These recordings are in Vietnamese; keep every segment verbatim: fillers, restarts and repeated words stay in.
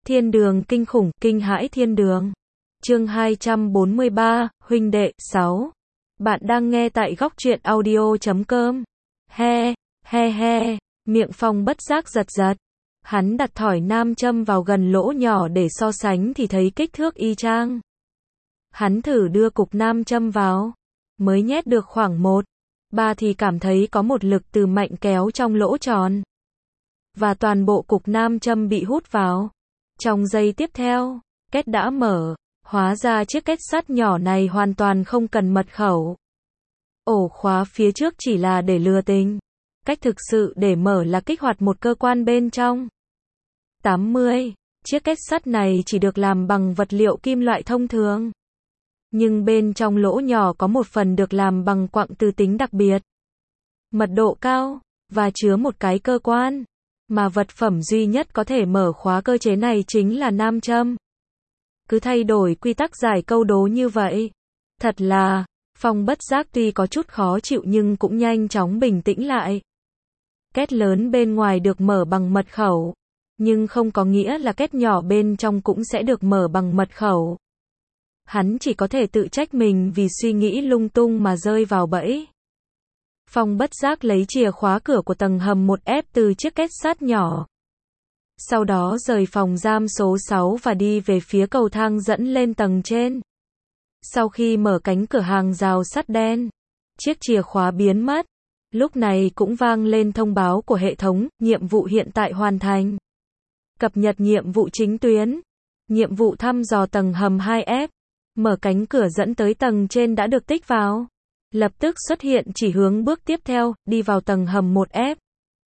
Thiên đường kinh khủng, kinh hãi thiên đường. Chương hai trăm bốn mươi ba, huynh đệ, sáu. Bạn đang nghe tại góc truyện audio chấm com. He, he he, miệng Phong bất giác giật giật. Hắn đặt thỏi nam châm vào gần lỗ nhỏ để so sánh thì thấy kích thước y chang. Hắn thử đưa cục nam châm vào, mới nhét được khoảng một, ba thì cảm thấy có một lực từ mạnh kéo trong lỗ tròn. Và toàn bộ cục nam châm bị hút vào. Trong giây tiếp theo, két đã mở, hóa ra chiếc két sắt nhỏ này hoàn toàn không cần mật khẩu. Ổ khóa phía trước chỉ là để lừa tình. Cách thực sự để mở là kích hoạt một cơ quan bên trong. tám mươi. Chiếc két sắt này chỉ được làm bằng vật liệu kim loại thông thường. Nhưng bên trong lỗ nhỏ có một phần được làm bằng quặng từ tính đặc biệt. Mật độ cao, và chứa một cái cơ quan. Mà vật phẩm duy nhất có thể mở khóa cơ chế này chính là nam châm. Cứ thay đổi quy tắc giải câu đố như vậy. Thật là, Phong bất giác tuy có chút khó chịu nhưng cũng nhanh chóng bình tĩnh lại. Két lớn bên ngoài được mở bằng mật khẩu. Nhưng không có nghĩa là két nhỏ bên trong cũng sẽ được mở bằng mật khẩu. Hắn chỉ có thể tự trách mình vì suy nghĩ lung tung mà rơi vào bẫy. Phong bất giác lấy chìa khóa cửa của tầng hầm một ép từ chiếc két sắt nhỏ. Sau đó rời phòng giam số sáu và đi về phía cầu thang dẫn lên tầng trên. Sau khi mở cánh cửa hàng rào sắt đen, chiếc chìa khóa biến mất. Lúc này cũng vang lên thông báo của hệ thống, nhiệm vụ hiện tại hoàn thành. Cập nhật nhiệm vụ chính tuyến. Nhiệm vụ thăm dò tầng hầm hai ép. Mở cánh cửa dẫn tới tầng trên đã được tích vào. Lập tức xuất hiện chỉ hướng bước tiếp theo, đi vào tầng hầm một ép.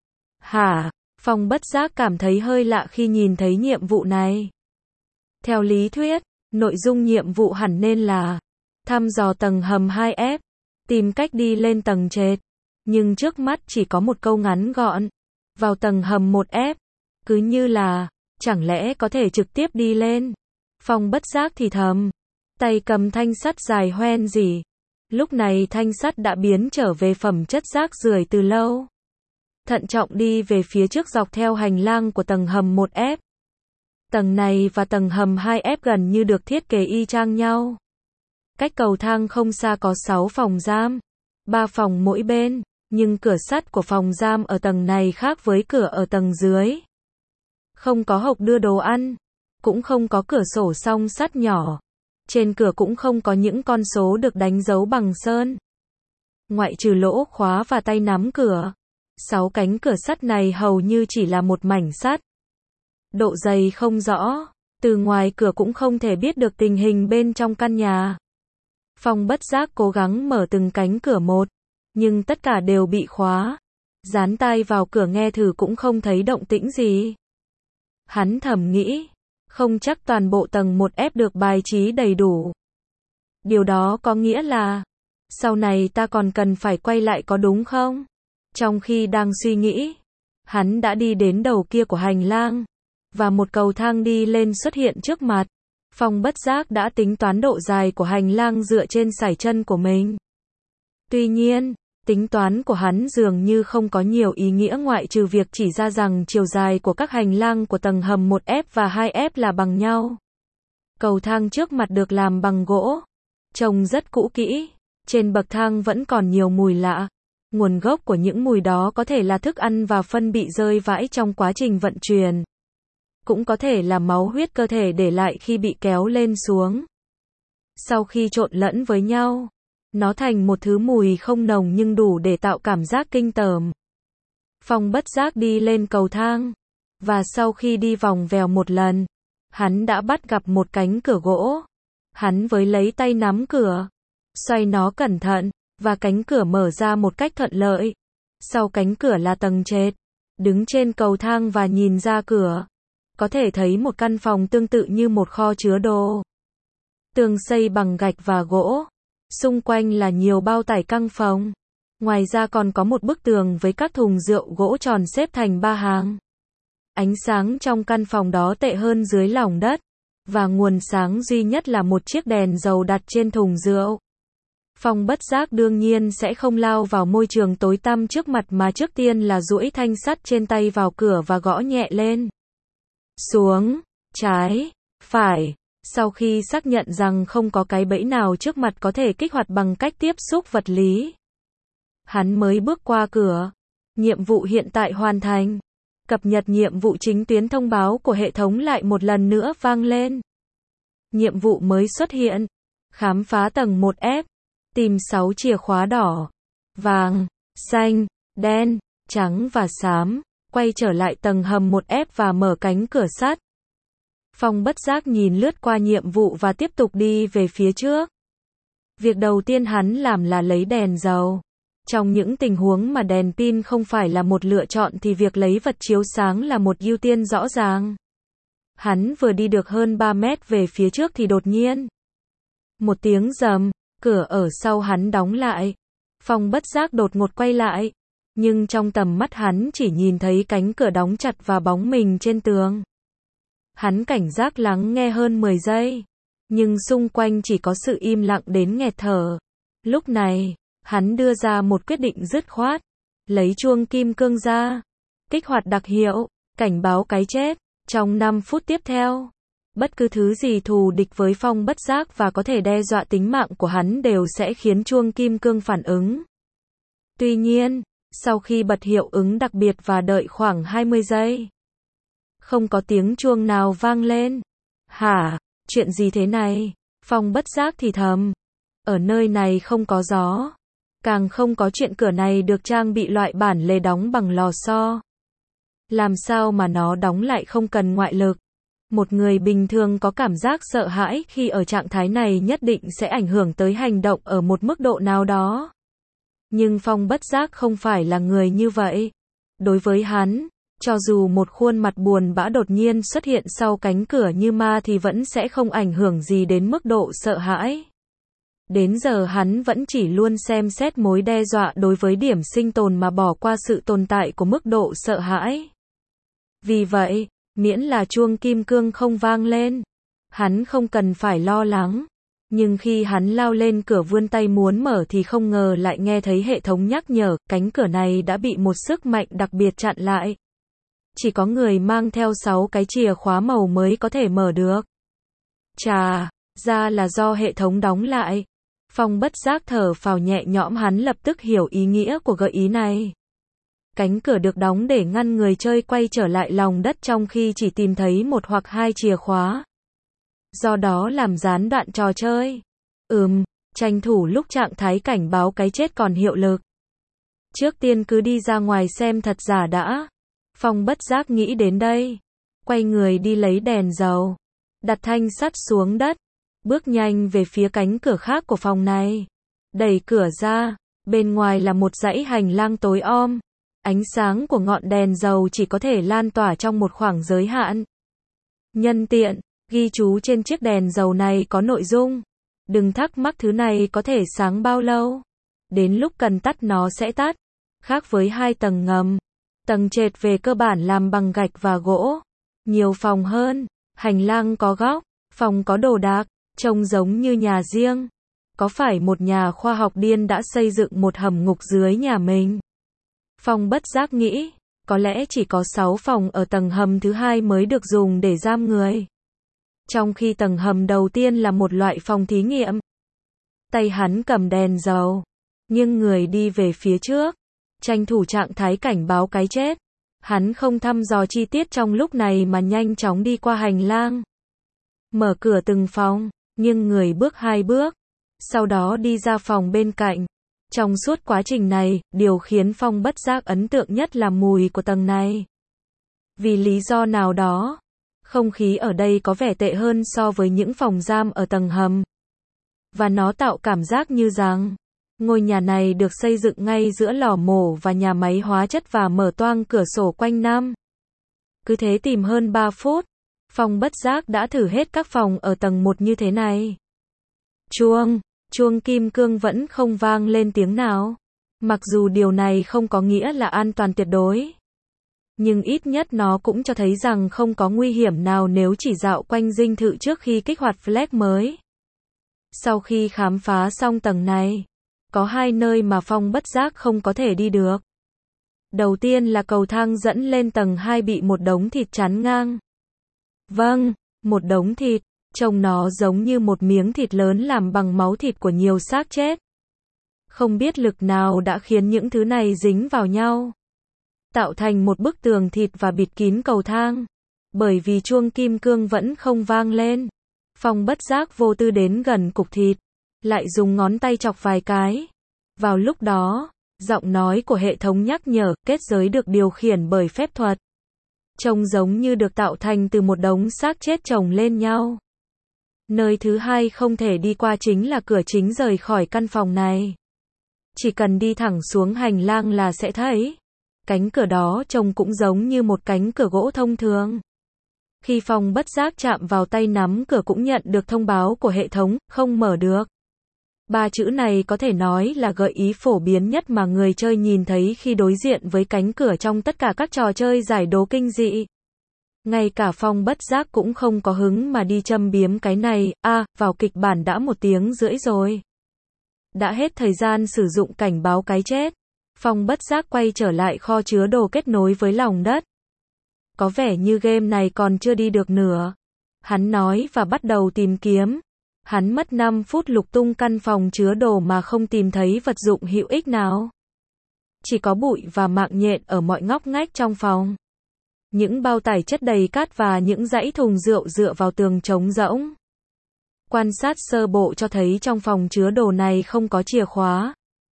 Hả? Phong bất giác cảm thấy hơi lạ khi nhìn thấy nhiệm vụ này. Theo lý thuyết, nội dung nhiệm vụ hẳn nên là thăm dò tầng hầm hai ép, tìm cách đi lên tầng trệt. Nhưng trước mắt chỉ có một câu ngắn gọn, vào tầng hầm một ép. Cứ như là, chẳng lẽ có thể trực tiếp đi lên? Phong bất giác thì thầm, tay cầm thanh sắt dài hoen gì. Lúc này thanh sắt đã biến trở về phẩm chất rác rưởi từ lâu. Thận trọng đi về phía trước dọc theo hành lang của tầng hầm một ép. Tầng này và tầng hầm hai ép gần như được thiết kế y chang nhau. Cách cầu thang không xa có sáu phòng giam, ba phòng mỗi bên, nhưng cửa sắt của phòng giam ở tầng này khác với cửa ở tầng dưới. Không có hộc đưa đồ ăn, cũng không có cửa sổ song sắt nhỏ. Trên cửa cũng không có những con số được đánh dấu bằng sơn. Ngoại trừ lỗ khóa và tay nắm cửa, sáu cánh cửa sắt này hầu như chỉ là một mảnh sắt. Độ dày không rõ, từ ngoài cửa cũng không thể biết được tình hình bên trong căn nhà. Phong bất giác cố gắng mở từng cánh cửa một, nhưng tất cả đều bị khóa. Dán tai vào cửa nghe thử cũng không thấy động tĩnh gì. Hắn thầm nghĩ, không chắc toàn bộ tầng một ép được bài trí đầy đủ. Điều đó có nghĩa là, sau này ta còn cần phải quay lại có đúng không? Trong khi đang suy nghĩ, hắn đã đi đến đầu kia của hành lang, và một cầu thang đi lên xuất hiện trước mặt. Phong bất giác đã tính toán độ dài của hành lang dựa trên sải chân của mình. Tuy nhiên, tính toán của hắn dường như không có nhiều ý nghĩa ngoại trừ việc chỉ ra rằng chiều dài của các hành lang của tầng hầm một ép và hai ép là bằng nhau. Cầu thang trước mặt được làm bằng gỗ, trông rất cũ kỹ, trên bậc thang vẫn còn nhiều mùi lạ. Nguồn gốc của những mùi đó có thể là thức ăn và phân bị rơi vãi trong quá trình vận chuyển. Cũng có thể là máu huyết cơ thể để lại khi bị kéo lên xuống. Sau khi trộn lẫn với nhau, nó thành một thứ mùi không nồng nhưng đủ để tạo cảm giác kinh tởm. Phong bất giác đi lên cầu thang, và sau khi đi vòng vèo một lần, hắn đã bắt gặp một cánh cửa gỗ. Hắn với lấy tay nắm cửa, xoay nó cẩn thận, và cánh cửa mở ra một cách thuận lợi. Sau cánh cửa là tầng trệt. Đứng trên cầu thang và nhìn ra cửa, có thể thấy một căn phòng tương tự như một kho chứa đồ. Tường xây bằng gạch và gỗ. Xung quanh là nhiều bao tải căng phòng. Ngoài ra còn có một bức tường với các thùng rượu gỗ tròn xếp thành ba hàng. Ánh sáng trong căn phòng đó tệ hơn dưới lòng đất, và nguồn sáng duy nhất là một chiếc đèn dầu đặt trên thùng rượu. Phong bất giác đương nhiên sẽ không lao vào môi trường tối tăm trước mặt mà trước tiên là duỗi thanh sắt trên tay vào cửa và gõ nhẹ lên. Xuống, trái, phải. Sau khi xác nhận rằng không có cái bẫy nào trước mặt có thể kích hoạt bằng cách tiếp xúc vật lý, hắn mới bước qua cửa. Nhiệm vụ hiện tại hoàn thành. Cập nhật nhiệm vụ chính tuyến thông báo của hệ thống lại một lần nữa vang lên. Nhiệm vụ mới xuất hiện. Khám phá tầng một F. Tìm sáu chìa khóa đỏ, vàng, xanh, đen, trắng và xám. Quay trở lại tầng hầm một F và mở cánh cửa sắt. Phong bất giác nhìn lướt qua nhiệm vụ và tiếp tục đi về phía trước. Việc đầu tiên hắn làm là lấy đèn dầu. Trong những tình huống mà đèn pin không phải là một lựa chọn thì việc lấy vật chiếu sáng là một ưu tiên rõ ràng. Hắn vừa đi được hơn ba mét về phía trước thì đột nhiên. Một tiếng rầm, cửa ở sau hắn đóng lại. Phong bất giác đột ngột quay lại. Nhưng trong tầm mắt hắn chỉ nhìn thấy cánh cửa đóng chặt và bóng mình trên tường. Hắn cảnh giác lắng nghe hơn mười giây. Nhưng xung quanh chỉ có sự im lặng đến nghẹt thở. Lúc này, hắn đưa ra một quyết định dứt khoát. Lấy chuông kim cương ra. Kích hoạt đặc hiệu, cảnh báo cái chết. Trong năm phút tiếp theo, bất cứ thứ gì thù địch với Phong bất giác và có thể đe dọa tính mạng của hắn đều sẽ khiến chuông kim cương phản ứng. Tuy nhiên, sau khi bật hiệu ứng đặc biệt và đợi khoảng hai mươi giây, không có tiếng chuông nào vang lên. Hả? Chuyện gì thế này? Phong bất giác thì thầm. Ở nơi này không có gió. Càng không có chuyện cửa này được trang bị loại bản lề đóng bằng lò xo. Làm sao mà nó đóng lại không cần ngoại lực? Một người bình thường có cảm giác sợ hãi khi ở trạng thái này nhất định sẽ ảnh hưởng tới hành động ở một mức độ nào đó. Nhưng Phong bất giác không phải là người như vậy. Đối với hắn, cho dù một khuôn mặt buồn bã đột nhiên xuất hiện sau cánh cửa như ma thì vẫn sẽ không ảnh hưởng gì đến mức độ sợ hãi. Đến giờ hắn vẫn chỉ luôn xem xét mối đe dọa đối với điểm sinh tồn mà bỏ qua sự tồn tại của mức độ sợ hãi. Vì vậy, miễn là chuông kim cương không vang lên, hắn không cần phải lo lắng. Nhưng khi hắn lao lên cửa vươn tay muốn mở thì không ngờ lại nghe thấy hệ thống nhắc nhở, cánh cửa này đã bị một sức mạnh đặc biệt chặn lại. Chỉ có người mang theo sáu cái chìa khóa màu mới có thể mở được. Chà, ra là do hệ thống đóng lại. Phong bất giác thở phào nhẹ nhõm, hắn lập tức hiểu ý nghĩa của gợi ý này. Cánh cửa được đóng để ngăn người chơi quay trở lại lòng đất trong khi chỉ tìm thấy một hoặc hai chìa khóa. Do đó làm gián đoạn trò chơi. Ừm, tranh thủ lúc trạng thái cảnh báo cái chết còn hiệu lực. Trước tiên cứ đi ra ngoài xem thật giả đã. Phong bất giác nghĩ đến đây. Quay người đi lấy đèn dầu. Đặt thanh sắt xuống đất. Bước nhanh về phía cánh cửa khác của phòng này. Đẩy cửa ra. Bên ngoài là một dãy hành lang tối om. Ánh sáng của ngọn đèn dầu chỉ có thể lan tỏa trong một khoảng giới hạn. Nhân tiện, ghi chú trên chiếc đèn dầu này có nội dung. Đừng thắc mắc thứ này có thể sáng bao lâu. Đến lúc cần tắt nó sẽ tắt. Khác với hai tầng ngầm. Tầng trệt về cơ bản làm bằng gạch và gỗ. Nhiều phòng hơn. Hành lang có góc. Phòng có đồ đạc. Trông giống như nhà riêng. Có phải một nhà khoa học điên đã xây dựng một hầm ngục dưới nhà mình? Phong bất giác nghĩ, có lẽ chỉ có sáu phòng ở tầng hầm thứ hai mới được dùng để giam người. Trong khi tầng hầm đầu tiên là một loại phòng thí nghiệm. Tay hắn cầm đèn dầu, nhưng người đi về phía trước, tranh thủ trạng thái cảnh báo cái chết. Hắn không thăm dò chi tiết trong lúc này mà nhanh chóng đi qua hành lang. Mở cửa từng phòng, nhưng người bước hai bước, sau đó đi ra phòng bên cạnh. Trong suốt quá trình này, điều khiến Phong bất giác ấn tượng nhất là mùi của tầng này. Vì lý do nào đó, không khí ở đây có vẻ tệ hơn so với những phòng giam ở tầng hầm. Và nó tạo cảm giác như rằng, ngôi nhà này được xây dựng ngay giữa lò mổ và nhà máy hóa chất và mở toang cửa sổ quanh năm. Cứ thế tìm hơn ba phút, Phong bất giác đã thử hết các phòng ở tầng một như thế này. Chuông. Chuông kim cương vẫn không vang lên tiếng nào. Mặc dù điều này không có nghĩa là an toàn tuyệt đối. Nhưng ít nhất nó cũng cho thấy rằng không có nguy hiểm nào nếu chỉ dạo quanh dinh thự trước khi kích hoạt flag mới. Sau khi khám phá xong tầng này, có hai nơi mà Phong bất giác không có thể đi được. Đầu tiên là cầu thang dẫn lên tầng hai bị một đống thịt chắn ngang. Vâng, Một đống thịt, trông nó giống như một miếng thịt lớn làm bằng máu thịt của nhiều xác chết. Không biết lực nào đã khiến những thứ này dính vào nhau, tạo thành một bức tường thịt và bịt kín cầu thang. Bởi vì chuông kim cương vẫn không vang lên, Phong bất giác vô tư đến gần cục thịt, lại dùng ngón tay chọc vài cái. Vào lúc đó, giọng nói của hệ thống nhắc nhở, kết giới được điều khiển bởi phép thuật. Trông giống như được tạo thành từ một đống xác chết chồng lên nhau. Nơi thứ hai không thể đi qua chính là cửa chính rời khỏi căn phòng này. Chỉ cần đi thẳng xuống hành lang là sẽ thấy. Cánh cửa đó trông cũng giống như một cánh cửa gỗ thông thường. Khi Phong bất giác chạm vào tay nắm cửa cũng nhận được thông báo của hệ thống, không mở được. Ba chữ này có thể nói là gợi ý phổ biến nhất mà người chơi nhìn thấy khi đối diện với cánh cửa trong tất cả các trò chơi giải đố kinh dị. Ngay cả Phong bất giác cũng không có hứng mà đi châm biếm cái này, a à, vào kịch bản đã một tiếng rưỡi rồi. Đã hết thời gian sử dụng cảnh báo cái chết. Phong bất giác quay trở lại kho chứa đồ kết nối với lòng đất. Có vẻ như game này còn chưa đi được nửa. Hắn nói và bắt đầu tìm kiếm. Hắn mất năm phút lục tung căn phòng chứa đồ mà không tìm thấy vật dụng hữu ích nào. Chỉ có bụi và mạng nhện ở mọi ngóc ngách trong phòng. Những bao tải chất đầy cát và những dãy thùng rượu dựa vào tường trống rỗng. Quan sát sơ bộ cho thấy trong phòng chứa đồ này không có chìa khóa.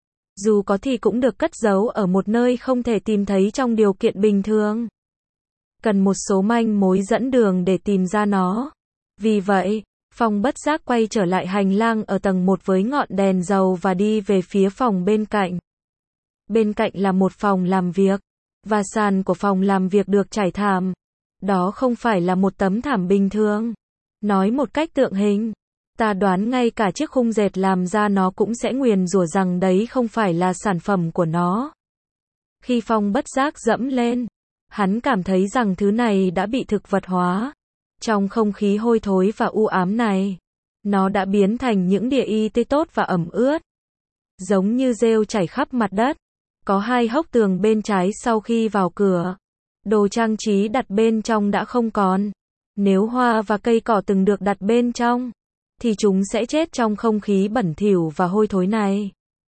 Dù có thì cũng được cất giấu ở một nơi không thể tìm thấy trong điều kiện bình thường. Cần một số manh mối dẫn đường để tìm ra nó. Vì vậy, Phong bất giác quay trở lại hành lang ở tầng một với ngọn đèn dầu và đi về phía phòng bên cạnh. Bên cạnh là một phòng làm việc, và sàn của phòng làm việc được trải thảm. Đó không phải là một tấm thảm bình thường. Nói một cách tượng hình, ta đoán ngay cả chiếc khung dệt làm ra nó cũng sẽ nguyền rủa rằng đấy không phải là sản phẩm của nó. Khi Phong bất giác dẫm lên, hắn cảm thấy rằng thứ này đã bị thực vật hóa. Trong không khí hôi thối và u ám này, nó đã biến thành những địa y tê tốt và ẩm ướt. Giống như rêu chảy khắp mặt đất. Có hai hốc tường bên trái sau khi vào cửa. Đồ trang trí đặt bên trong đã không còn. Nếu hoa và cây cỏ từng được đặt bên trong, thì chúng sẽ chết trong không khí bẩn thỉu và hôi thối này.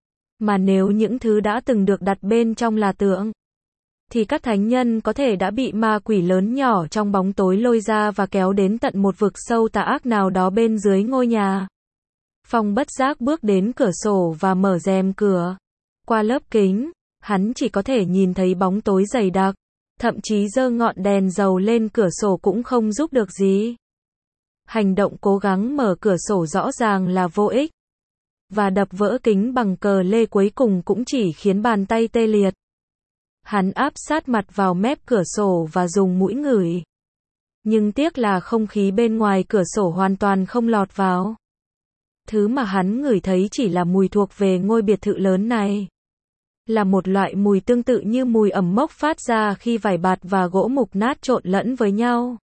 Mà nếu những thứ đã từng được đặt bên trong là tượng, thì các thánh nhân có thể đã bị ma quỷ lớn nhỏ trong bóng tối lôi ra và kéo đến tận một vực sâu tà ác nào đó bên dưới ngôi nhà. Phong bất giác bước đến cửa sổ và mở rèm cửa. Qua lớp kính, hắn chỉ có thể nhìn thấy bóng tối dày đặc. Thậm chí giơ ngọn đèn dầu lên cửa sổ cũng không giúp được gì. Hành động cố gắng mở cửa sổ rõ ràng là vô ích. Và đập vỡ kính bằng cờ lê cuối cùng cũng chỉ khiến bàn tay tê liệt. Hắn áp sát mặt vào mép cửa sổ và dùng mũi ngửi. Nhưng tiếc là không khí bên ngoài cửa sổ hoàn toàn không lọt vào. Thứ mà hắn ngửi thấy chỉ là mùi thuộc về ngôi biệt thự lớn này. Là một loại mùi tương tự như mùi ẩm mốc phát ra khi vải bạt và gỗ mục nát trộn lẫn với nhau.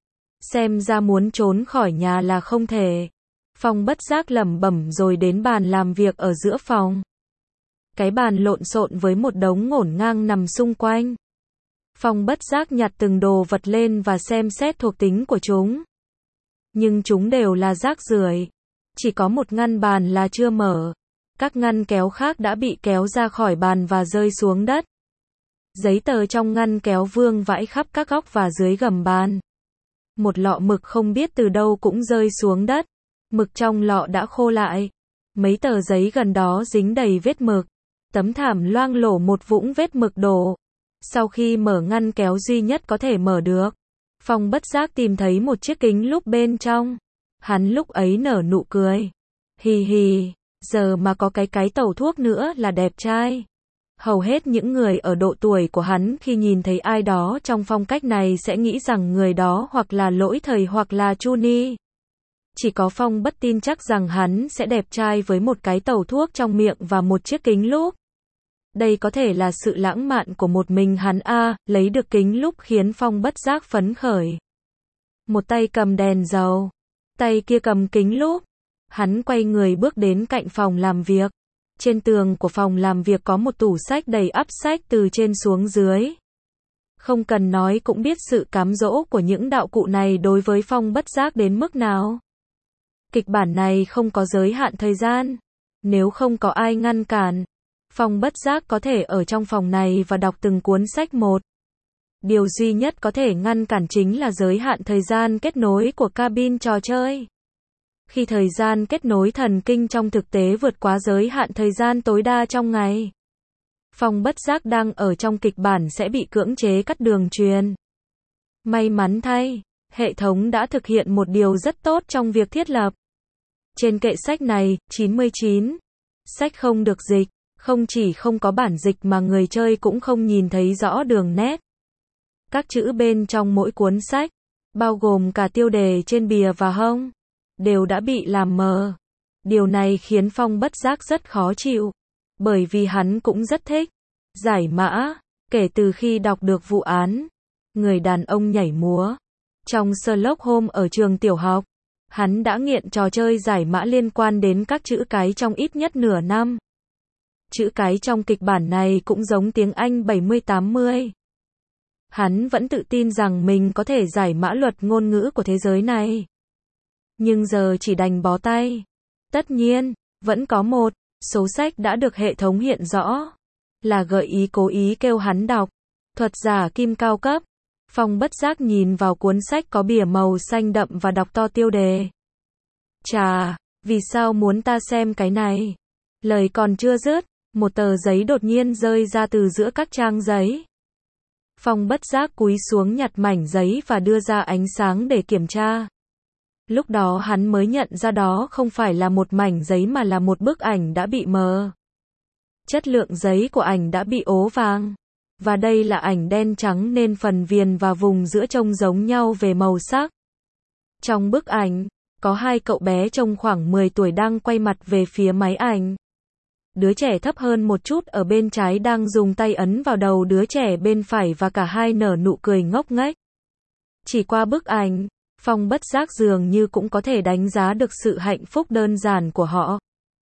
Xem ra muốn trốn khỏi nhà là không thể. Phong bất giác lẩm bẩm rồi đến bàn làm việc ở giữa phòng. Cái bàn lộn xộn với một đống ngổn ngang nằm xung quanh. Phong bất giác nhặt từng đồ vật lên và xem xét thuộc tính của chúng. Nhưng chúng đều là rác rưởi. Chỉ có một ngăn bàn là chưa mở. Các ngăn kéo khác đã bị kéo ra khỏi bàn và rơi xuống đất. Giấy tờ trong ngăn kéo vương vãi khắp các góc và dưới gầm bàn. Một lọ mực không biết từ đâu cũng rơi xuống đất. Mực trong lọ đã khô lại. Mấy tờ giấy gần đó dính đầy vết mực. Tấm thảm loang lổ một vũng vết mực đổ. Sau khi mở ngăn kéo duy nhất có thể mở được, Phong bất giác tìm thấy một chiếc kính lúp bên trong. Hắn lúc ấy nở nụ cười. Hì hì, giờ mà có cái cái tẩu thuốc nữa là đẹp trai. Hầu hết những người ở độ tuổi của hắn khi nhìn thấy ai đó trong phong cách này sẽ nghĩ rằng người đó hoặc là lỗi thời hoặc là Chuni. Chỉ có Phong bất tin chắc rằng hắn sẽ đẹp trai với một cái tẩu thuốc trong miệng và một chiếc kính lúp. Đây có thể là sự lãng mạn của một mình hắn a, à, lấy được kính lúp khiến Phong bất giác phấn khởi. Một tay cầm đèn dầu, tay kia cầm kính lúp. Hắn quay người bước đến cạnh phòng làm việc. Trên tường của phòng làm việc có một tủ sách đầy ắp sách từ trên xuống dưới. Không cần nói cũng biết sự cám dỗ của những đạo cụ này đối với Phong Bất Giác đến mức nào. Kịch bản này không có giới hạn thời gian. Nếu không có ai ngăn cản, Phong Bất Giác có thể ở trong phòng này và đọc từng cuốn sách một. Điều duy nhất có thể ngăn cản chính là giới hạn thời gian kết nối của cabin trò chơi. Khi thời gian kết nối thần kinh trong thực tế vượt quá giới hạn thời gian tối đa trong ngày, Phong Bất Giác đang ở trong kịch bản sẽ bị cưỡng chế cắt đường truyền. May mắn thay, hệ thống đã thực hiện một điều rất tốt trong việc thiết lập. Trên kệ sách này, chín mươi chín, sách không được dịch, không chỉ không có bản dịch mà người chơi cũng không nhìn thấy rõ đường nét. Các chữ bên trong mỗi cuốn sách, bao gồm cả tiêu đề trên bìa và hông, đều đã bị làm mờ. Điều này khiến Phong Bất Giác rất khó chịu, bởi vì hắn cũng rất thích giải mã. Kể từ khi đọc được vụ án người đàn ông nhảy múa trong Sherlock Holmes ở trường tiểu học, hắn đã nghiện trò chơi giải mã liên quan đến các chữ cái trong ít nhất nửa năm. Chữ cái trong kịch bản này cũng giống tiếng Anh bảy mươi tám mươi. Hắn vẫn tự tin rằng mình có thể giải mã luật ngôn ngữ của thế giới này. Nhưng giờ chỉ đành bó tay. Tất nhiên, vẫn có một số sách đã được hệ thống hiện rõ là gợi ý cố ý kêu hắn đọc. Thuật giả kim cao cấp. Phong Bất Giác nhìn vào cuốn sách có bìa màu xanh đậm và đọc to tiêu đề. Chà, vì sao muốn ta xem cái này? Lời còn chưa dứt, một tờ giấy đột nhiên rơi ra từ giữa các trang giấy. Phong Bất Giác cúi xuống nhặt mảnh giấy và đưa ra ánh sáng để kiểm tra. Lúc đó hắn mới nhận ra đó không phải là một mảnh giấy mà là một bức ảnh đã bị mờ. Chất lượng giấy của ảnh đã bị ố vàng. Và đây là ảnh đen trắng nên phần viền và vùng giữa trông giống nhau về màu sắc. Trong bức ảnh, có hai cậu bé trông khoảng mười tuổi đang quay mặt về phía máy ảnh. Đứa trẻ thấp hơn một chút ở bên trái đang dùng tay ấn vào đầu đứa trẻ bên phải và cả hai nở nụ cười ngốc nghếch. Chỉ qua bức ảnh, Phong Bất Giác dường như cũng có thể đánh giá được sự hạnh phúc đơn giản của họ.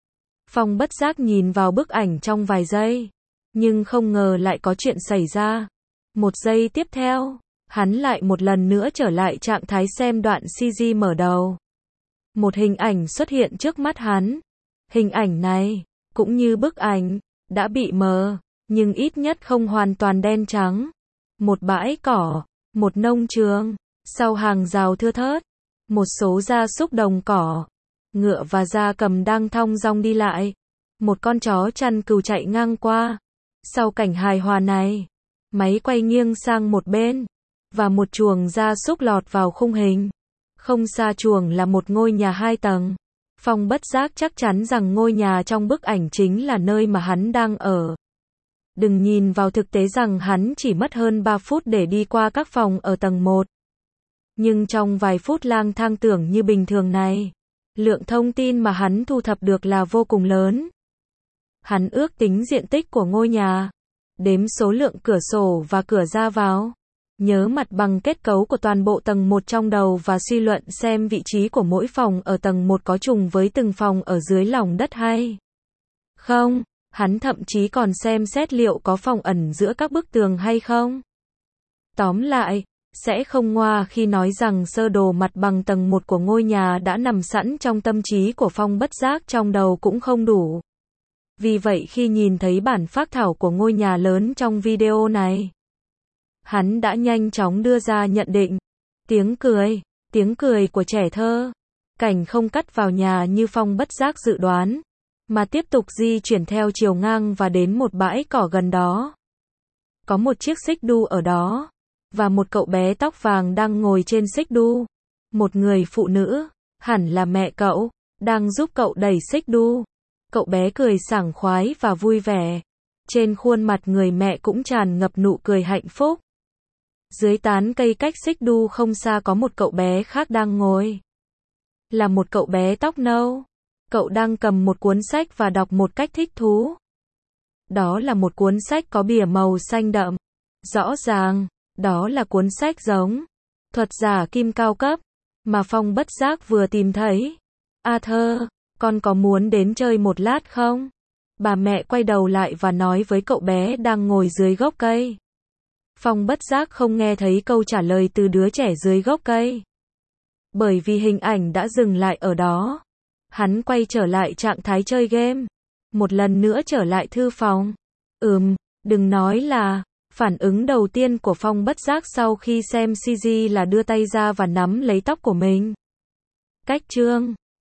Phong Bất Giác nhìn vào bức ảnh trong vài giây, nhưng không ngờ lại có chuyện xảy ra. Một giây tiếp theo, hắn lại một lần nữa trở lại trạng thái xem đoạn xê giê mở đầu. Một hình ảnh xuất hiện trước mắt hắn. Hình ảnh này, cũng như bức ảnh, đã bị mờ, nhưng ít nhất không hoàn toàn đen trắng. Một bãi cỏ, một nông trường, sau hàng rào thưa thớt, một số gia súc đồng cỏ, ngựa và gia cầm đang thong dong đi lại. Một con chó chăn cừu chạy ngang qua. Sau cảnh hài hòa này, máy quay nghiêng sang một bên, và một chuồng gia súc lọt vào khung hình. Không xa chuồng là một ngôi nhà hai tầng. Phong Bất Giác chắc chắn rằng ngôi nhà trong bức ảnh chính là nơi mà hắn đang ở. Đừng nhìn vào thực tế rằng hắn chỉ mất hơn ba phút để đi qua các phòng ở tầng một. Nhưng trong vài phút lang thang tưởng như bình thường này, lượng thông tin mà hắn thu thập được là vô cùng lớn. Hắn ước tính diện tích của ngôi nhà, đếm số lượng cửa sổ và cửa ra vào, nhớ mặt bằng kết cấu của toàn bộ tầng một trong đầu và suy luận xem vị trí của mỗi phòng ở tầng một có trùng với từng phòng ở dưới lòng đất hay không. Hắn thậm chí còn xem xét liệu có phòng ẩn giữa các bức tường hay không. Tóm lại, sẽ không ngoa khi nói rằng sơ đồ mặt bằng tầng một của ngôi nhà đã nằm sẵn trong tâm trí của Phong Bất Giác trong đầu cũng không đủ. Vì vậy khi nhìn thấy bản phác thảo của ngôi nhà lớn trong video này, hắn đã nhanh chóng đưa ra nhận định. Tiếng cười, tiếng cười của trẻ thơ. Cảnh không cắt vào nhà như Phong Bất Giác dự đoán, mà tiếp tục di chuyển theo chiều ngang và đến một bãi cỏ gần đó. Có một chiếc xích đu ở đó, và một cậu bé tóc vàng đang ngồi trên xích đu. Một người phụ nữ, hẳn là mẹ cậu, đang giúp cậu đẩy xích đu. Cậu bé cười sảng khoái và vui vẻ. Trên khuôn mặt người mẹ cũng tràn ngập nụ cười hạnh phúc. Dưới tán cây cách xích đu không xa có một cậu bé khác đang ngồi. Là một cậu bé tóc nâu. Cậu đang cầm một cuốn sách và đọc một cách thích thú. Đó là một cuốn sách có bìa màu xanh đậm. Rõ ràng, đó là cuốn sách giống Thuật giả kim cao cấp mà Phong Bất Giác vừa tìm thấy. Arthur, con có muốn đến chơi một lát không? Bà mẹ quay đầu lại và nói với cậu bé đang ngồi dưới gốc cây. Phong bất giác không nghe thấy câu trả lời từ đứa trẻ dưới gốc cây. Bởi vì hình ảnh đã dừng lại ở đó. Hắn quay trở lại trạng thái chơi game. Một lần nữa trở lại thư phòng. Ừm, đừng nói là, phản ứng đầu tiên của Phong bất giác sau khi xem xê giê là đưa tay ra và nắm lấy tóc của mình. Cách chương